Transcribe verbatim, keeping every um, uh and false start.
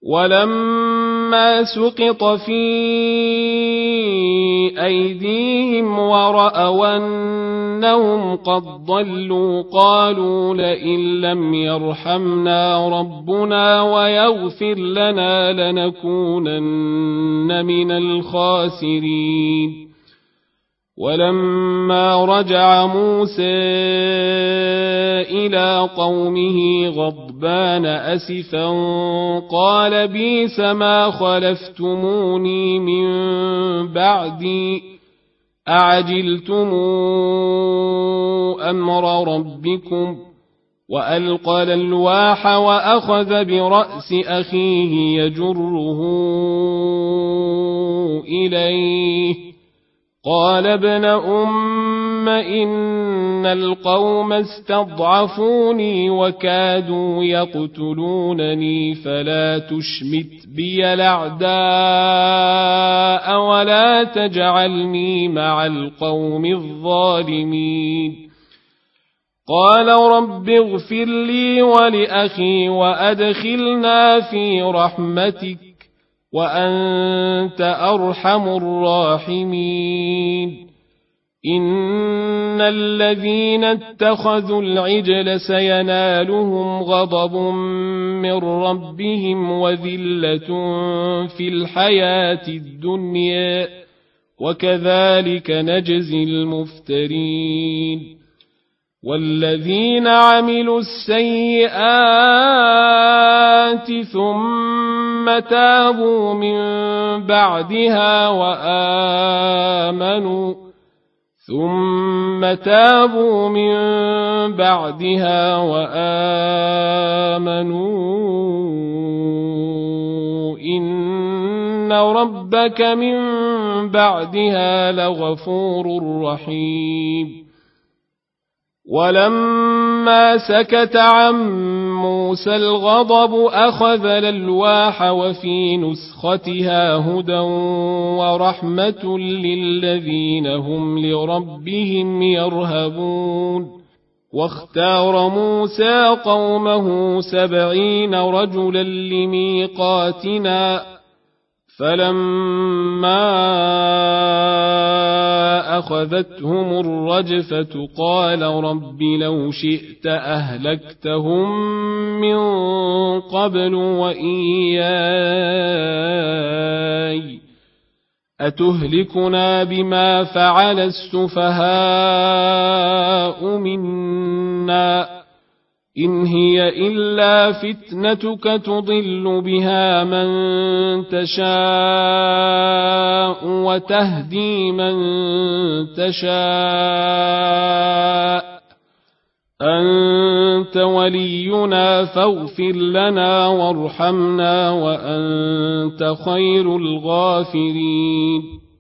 ولما سقط في أيديهم ورأوا أنهم قد ضلوا قالوا لئن لم يرحمنا ربنا ويغفر لنا لنكونن من الخاسرين. ولما رجع موسى إلى قومه غضبان أسفا قال بئس ما خلفتموني من بعدي أعجلتم أمر ربكم وألقى الألواح وأخذ برأس أخيه يجره إليه قال ابن أم إن القوم استضعفوني وكادوا يقتلونني فلا تشمت بي الأعداء ولا تجعلني مع القوم الظالمين. قال رب اغفر لي ولأخي وأدخلنا في رحمتك وأنت أرحم الراحمين. إن الذين اتخذوا العجل سينالهم غضب من ربهم وذلة في الحياة الدنيا وكذلك نجزي المفترين. والذين عملوا السيئات ثم تابوا من بعدها وآمنوا ثم تابوا من بعدها وآمنوا إن ربك من بعدها لغفور رحيم. ولما سكت عن موسى الغضب أخذ الألواح وفي نسختها هدى ورحمة للذين هم لربهم يرهبون. واختار موسى قومه سبعين رجلا لميقاتنا فلما أخذتهم الرجفة قال رب لو شئت أهلكتهم من قبل وإياي أتهلكنا بما فعل السفهاء منا إن هي إلا فتنتك تضل بها من تشاء وتهدي من تشاء أنت ولينا فاغفر لنا وارحمنا وأنت خير الغافرين.